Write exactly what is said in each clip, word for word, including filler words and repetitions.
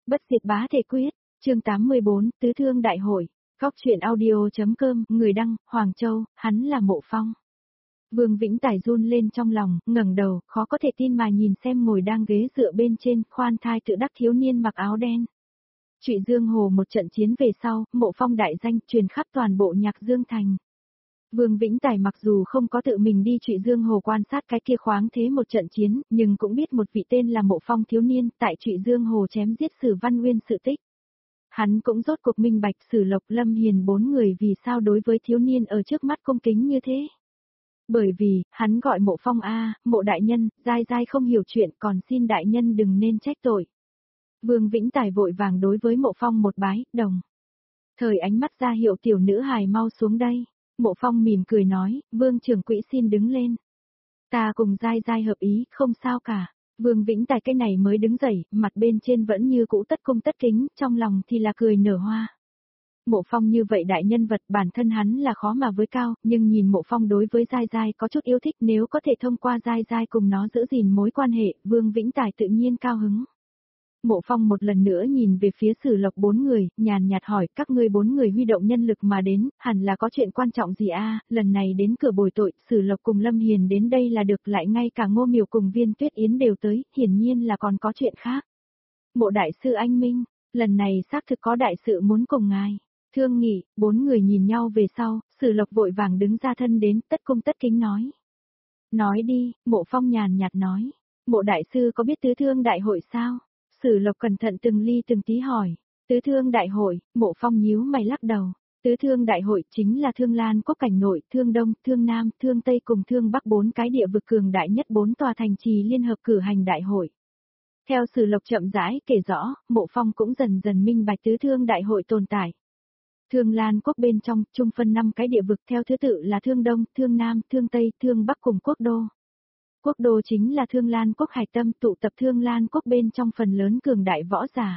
Bất diệt bá thể quyết, chương tám mươi bốn, Tứ Thương Đại Hội, góc truyện audio.com, người đăng, Hoàng Châu, hắn là Mộ Phong. Vương Vĩnh Tài run lên trong lòng, ngẩng đầu, khó có thể tin mà nhìn xem ngồi đang ghế dựa bên trên, khoan thai tự đắc thiếu niên mặc áo đen. Trụy Dương Hồ một trận chiến về sau, Mộ Phong đại danh truyền khắp toàn bộ Nhạc Dương Thành. Vương Vĩnh Tài mặc dù không có tự mình đi Trụy Dương Hồ quan sát cái kia khoáng thế một trận chiến, nhưng cũng biết một vị tên là Mộ Phong thiếu niên tại Trụy Dương Hồ chém giết Sử Văn Nguyên sự tích. Hắn cũng rốt cuộc minh bạch Sử Lộc Lâm Hiền bốn người vì sao đối với thiếu niên ở trước mắt cung kính như thế. Bởi vì, hắn gọi Mộ Phong a, Mộ đại nhân, dai dai không hiểu chuyện, còn xin đại nhân đừng nên trách tội. Vương Vĩnh Tài vội vàng đối với Mộ Phong một bái, đồng. Thời ánh mắt ra hiệu tiểu nữ hài mau xuống đây. Mộ Phong mỉm cười nói, Vương trưởng quỹ xin đứng lên. Ta cùng dai dai hợp ý, không sao cả. Vương Vĩnh Tài cái này mới đứng dậy, mặt bên trên vẫn như cũ tất cung tất kính, trong lòng thì là cười nở hoa. Mộ Phong như vậy đại nhân vật bản thân hắn là khó mà với cao, nhưng nhìn Mộ Phong đối với dai dai có chút yêu thích, nếu có thể thông qua dai dai cùng nó giữ gìn mối quan hệ, Vương Vĩnh Tài tự nhiên cao hứng. Mộ Phong một lần nữa nhìn về phía Sử Lộc bốn người, nhàn nhạt hỏi, các ngươi bốn người huy động nhân lực mà đến, hẳn là có chuyện quan trọng gì a? Lần này đến cửa bồi tội, Sử Lộc cùng Lâm Hiền đến đây là được, lại ngay cả Ngô Miểu cùng Viên Tuyết Yến đều tới, hiển nhiên là còn có chuyện khác. Mộ đại sư anh minh, lần này xác thực có đại sự muốn cùng ngài. Thương nghị, bốn người nhìn nhau về sau, Sử Lộc vội vàng đứng ra thân đến, tất cung tất kính nói. Nói đi, Mộ Phong nhàn nhạt nói, Mộ đại sư có biết Tứ Thương Đại Hội sao? Sử Lộc cẩn thận từng ly từng tí hỏi, Tứ Thương Đại Hội, Mộ Phong nhíu mày lắc đầu, Tứ Thương Đại Hội chính là Thương Lan Quốc cảnh nội, Thương Đông, Thương Nam, Thương Tây cùng Thương Bắc bốn cái địa vực cường đại nhất bốn tòa thành trì liên hợp cử hành đại hội. Theo Sử Lộc chậm rãi kể rõ, Mộ Phong cũng dần dần minh bạch Tứ Thương Đại Hội tồn tại. Thương Lan Quốc bên trong, chung phân năm cái địa vực theo thứ tự là Thương Đông, Thương Nam, Thương Tây, Thương Bắc cùng Quốc Đô. Quốc đô chính là Thương Lan Quốc hải tâm tụ tập Thương Lan Quốc bên trong phần lớn cường đại võ giả.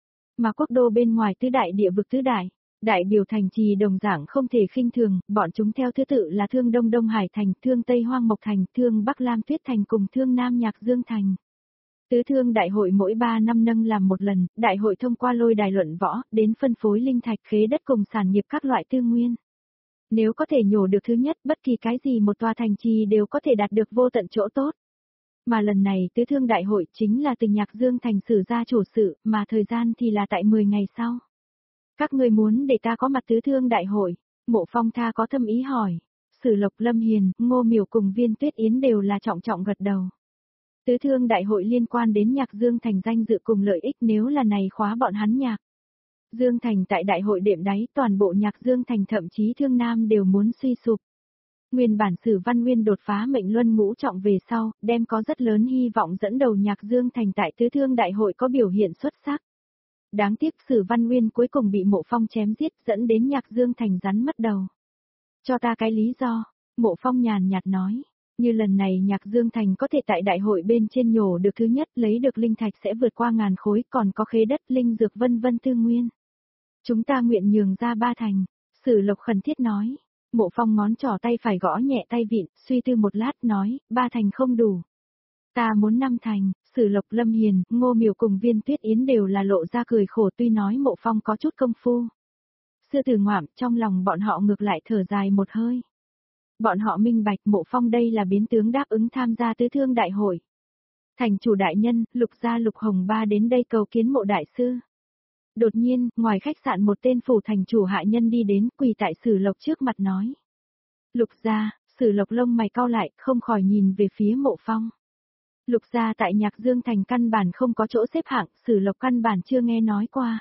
Mà quốc đô bên ngoài tứ đại địa vực tứ đại, đại biểu thành trì đồng dạng không thể khinh thường, bọn chúng theo thứ tự là Thương Đông Đông Hải Thành, Thương Tây Hoang Mộc Thành, Thương Bắc Lam Tuyết Thành cùng Thương Nam Nhạc Dương Thành. Tứ Thương Đại Hội mỗi ba năm nâng làm một lần, đại hội thông qua lôi đài luận võ, đến phân phối linh thạch khế đất cùng sản nghiệp các loại tư nguyên. Nếu có thể nhổ được thứ nhất, bất kỳ cái gì một tòa thành trì đều có thể đạt được vô tận chỗ tốt. Mà lần này Tứ Thương Đại Hội chính là từ Nhạc Dương Thành xử ra chủ sự, mà thời gian thì là tại mười ngày sau. Các ngươi muốn để ta có mặt Tứ Thương Đại Hội? Mộ Phong tha có thâm ý hỏi. Sử Lộc Lâm Hiền, Ngô Miểu cùng Viên Tuyết Yến đều là trọng trọng gật đầu. Tứ Thương Đại Hội liên quan đến Nhạc Dương Thành danh dự cùng lợi ích, nếu là này khóa bọn hắn Nhạc Dương Thành tại đại hội đệm đáy, toàn bộ Nhạc Dương Thành thậm chí Thương Nam đều muốn suy sụp. Nguyên bản Sử Văn Nguyên đột phá mệnh luân ngũ trọng về sau, đem có rất lớn hy vọng dẫn đầu Nhạc Dương Thành tại Tứ Thương Đại Hội có biểu hiện xuất sắc. Đáng tiếc Sử Văn Nguyên cuối cùng bị Mộ Phong chém giết, dẫn đến Nhạc Dương Thành rắn mất đầu. Cho ta cái lý do, Mộ Phong nhàn nhạt nói, như lần này Nhạc Dương Thành có thể tại đại hội bên trên nhổ được thứ nhất, lấy được linh thạch sẽ vượt qua ngàn khối, còn có khế đất, linh dược vân vân tư nguyên. Chúng ta nguyện nhường ra ba thành, Sử Lộc khẩn thiết nói. Mộ Phong ngón trỏ tay phải gõ nhẹ tay vịn, suy tư một lát nói, ba thành không đủ. Ta muốn năm thành, Sử Lộc Lâm Hiền, Ngô Miểu cùng Viên Tuyết Yến đều là lộ ra cười khổ, tuy nói Mộ Phong có chút công phu. Sư tử ngoạm, trong lòng bọn họ ngược lại thở dài một hơi. Bọn họ minh bạch Mộ Phong đây là biến tướng đáp ứng tham gia Tứ Thương Đại Hội. Thành chủ đại nhân, Lục gia Lục Hồng Ba đến đây cầu kiến Mộ đại sư. Đột nhiên, ngoài khách sạn một tên phủ thành chủ hạ nhân đi đến, quỳ tại Sử Lộc trước mặt nói. Lục gia, Sử Lộc lông mày cau lại, không khỏi nhìn về phía Mộ Phong. Lục gia tại Nhạc Dương Thành căn bản không có chỗ xếp hạng, Sử Lộc căn bản chưa nghe nói qua.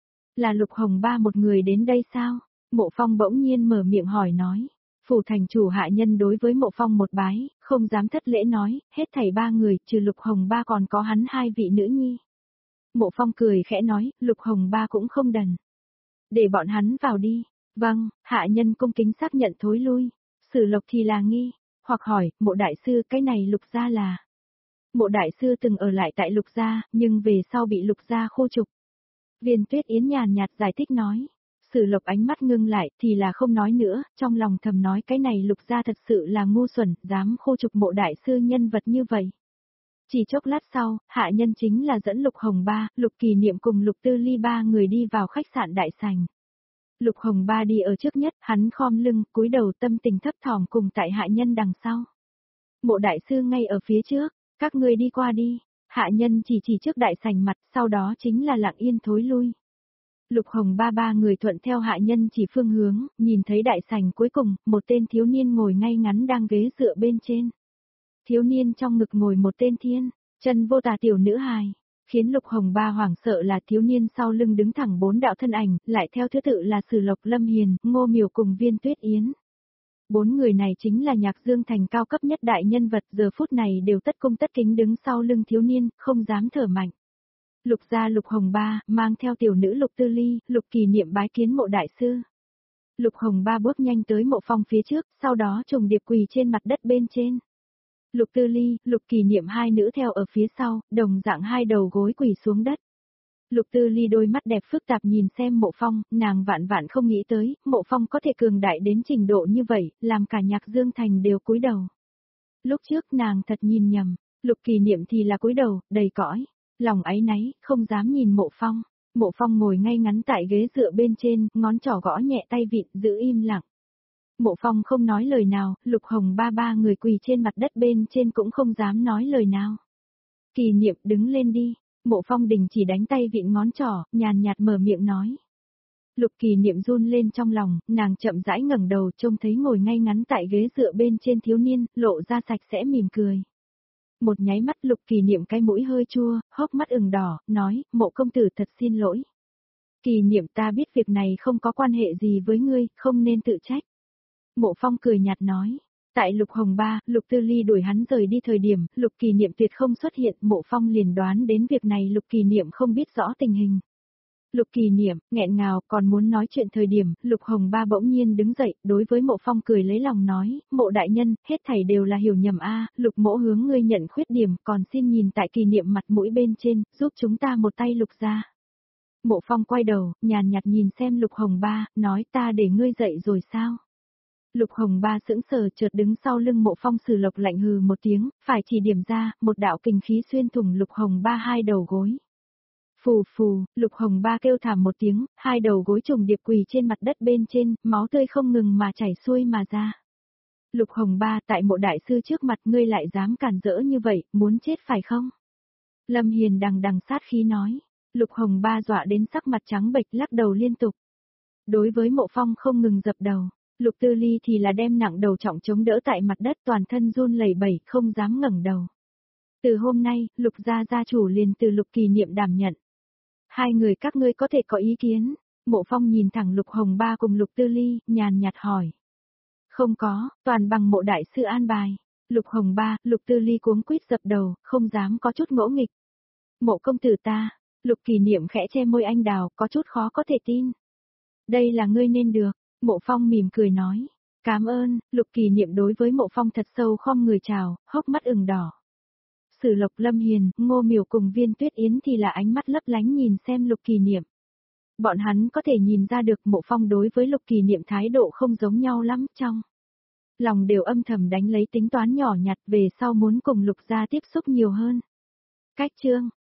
Là Lục Hồng Ba một người đến đây sao? Mộ Phong bỗng nhiên mở miệng hỏi nói. Phủ thành chủ hạ nhân đối với Mộ Phong một bái, không dám thất lễ nói, hết thảy ba người, trừ Lục Hồng Ba còn có hắn hai vị nữ nhi. Mộ Phong cười khẽ nói, Lục Hồng Ba cũng không đần. Để bọn hắn vào đi. Vâng, hạ nhân cung kính xác nhận thối lui. Sử Lộc thì là nghi, hoặc hỏi, Mộ đại sư cái này Lục gia là. Mộ đại sư từng ở lại tại Lục gia, nhưng về sau bị Lục gia khu trục. Viên Tuyết Yến nhàn nhạt giải thích nói. Sử Lộc ánh mắt ngưng lại thì là không nói nữa, trong lòng thầm nói cái này Lục gia thật sự là ngu xuẩn, dám khu trục Mộ đại sư nhân vật như vậy. Chỉ chốc lát sau, hạ nhân chính là dẫn Lục Hồng Ba, Lục Kỳ Niệm cùng Lục Tư Ly ba người đi vào khách sạn đại sảnh. Lục Hồng Ba đi ở trước nhất, hắn khom lưng, cúi đầu tâm tình thấp thỏm cùng tại hạ nhân đằng sau. Mộ đại sư ngay ở phía trước, các ngươi đi qua đi. Hạ nhân chỉ chỉ trước đại sảnh mặt, sau đó chính là lặng yên thối lui. Lục Hồng Ba ba người thuận theo hạ nhân chỉ phương hướng, nhìn thấy đại sảnh cuối cùng, một tên thiếu niên ngồi ngay ngắn đang ghế dựa bên trên. Thiếu niên trong ngực ngồi một tên thiên, chân vô tà tiểu nữ hài. Khiến Lục Hồng Ba hoảng sợ là thiếu niên sau lưng đứng thẳng bốn đạo thân ảnh, lại theo thứ tự là Sử Lộc, Lâm Hiền, Ngô Miểu cùng Viên Tuyết Yến. Bốn người này chính là Nhạc Dương Thành cao cấp nhất đại nhân vật, giờ phút này đều tất cung tất kính đứng sau lưng thiếu niên, không dám thở mạnh. Lục gia Lục Hồng Ba, mang theo tiểu nữ Lục Tư Ly, Lục Kỳ Niệm bái kiến mộ đại sư. Lục Hồng Ba bước nhanh tới mộ phong phía trước, sau đó trùng điệp quỳ trên mặt đất bên trên. Lục Tư Ly, Lục Kỳ Niệm hai nữ theo ở phía sau, đồng dạng hai đầu gối quỳ xuống đất. Lục Tư Ly đôi mắt đẹp phức tạp nhìn xem mộ phong, nàng vạn vạn không nghĩ tới, mộ phong có thể cường đại đến trình độ như vậy, làm cả Nhạc Dương Thành đều cúi đầu. Lúc trước nàng thật nhìn nhầm, Lục Kỳ Niệm thì là cúi đầu, đầy cõi, lòng áy náy, không dám nhìn mộ phong. Mộ phong ngồi ngay ngắn tại ghế dựa bên trên, ngón trỏ gõ nhẹ tay vịn, giữ im lặng. Mộ phong không nói lời nào, Lục Hồng Ba ba người quỳ trên mặt đất bên trên cũng không dám nói lời nào. Kỳ Niệm đứng lên đi. Mộ phong đình chỉ đánh tay vịn ngón trỏ, nhàn nhạt mở miệng nói. Lục Kỳ Niệm run lên trong lòng, nàng chậm rãi ngẩng đầu trông thấy ngồi ngay ngắn tại ghế dựa bên trên thiếu niên, lộ ra sạch sẽ mỉm cười. Một nháy mắt Lục Kỳ Niệm cái mũi hơi chua, hốc mắt ửng đỏ, nói, mộ công tử thật xin lỗi. Kỳ Niệm ta biết việc này không có quan hệ gì với ngươi, không nên tự trách. Mộ phong cười nhạt nói. Tại Lục Hồng Ba, Lục Tư Ly đuổi hắn rời đi thời điểm, Lục Kỳ Niệm tuyệt không xuất hiện, Mộ Phong liền đoán đến việc này Lục Kỳ Niệm không biết rõ tình hình. Lục Kỳ Niệm, nghẹn ngào, còn muốn nói chuyện thời điểm, Lục Hồng Ba bỗng nhiên đứng dậy, đối với Mộ Phong cười lấy lòng nói, Mộ đại nhân, hết thảy đều là hiểu nhầm a, Lục mỗ hướng ngươi nhận khuyết điểm, còn xin nhìn tại Kỳ Niệm mặt mũi bên trên, giúp chúng ta một tay Lục ra. Mộ Phong quay đầu, nhàn nhạt nhìn xem Lục Hồng Ba, nói ta để ngươi dậy rồi sao? Lục Hồng Ba sững sờ chợt đứng sau lưng Mộ Phong. Sử Lộc lạnh hừ một tiếng, phải chỉ điểm ra, một đạo kình khí xuyên thủng Lục Hồng Ba hai đầu gối. Phù phù, Lục Hồng Ba kêu thảm một tiếng, hai đầu gối trùng điệp quỳ trên mặt đất bên trên, máu tươi không ngừng mà chảy xuôi mà ra. Lục Hồng Ba, tại Mộ đại sư trước mặt ngươi lại dám cản rỡ như vậy, muốn chết phải không? Lâm Hiền đằng đằng sát khí nói. Lục Hồng Ba dọa đến sắc mặt trắng bệch, lắc đầu liên tục. Đối với Mộ Phong không ngừng dập đầu. Lục Tư Ly thì là đem nặng đầu trọng chống đỡ tại mặt đất, toàn thân run lẩy bẩy, không dám ngẩng đầu. Từ hôm nay, Lục gia gia chủ liền từ Lục Kỳ Niệm đảm nhận. Hai người các ngươi có thể có ý kiến? Mộ Phong nhìn thẳng Lục Hồng Ba cùng Lục Tư Ly, nhàn nhạt hỏi. Không có, toàn bằng Mộ đại sư an bài. Lục Hồng Ba, Lục Tư Ly cuống quýt dập đầu, không dám có chút ngỗ nghịch. Mộ công tử ta, Lục Kỳ Niệm khẽ che môi anh đào, có chút khó có thể tin. Đây là ngươi nên được. Mộ Phong mỉm cười nói. Cảm ơn. Lục Kỳ Niệm đối với Mộ Phong thật sâu khom người chào, hốc mắt ửng đỏ. Sử Lộc, Lâm Hiền, Ngô Miểu cùng Viên Tuyết Yến thì là ánh mắt lấp lánh nhìn xem Lục Kỳ Niệm. Bọn hắn có thể nhìn ra được Mộ Phong đối với Lục Kỳ Niệm thái độ không giống nhau lắm, trong lòng đều âm thầm đánh lấy tính toán nhỏ nhặt về sau muốn cùng Lục gia tiếp xúc nhiều hơn. Cách chương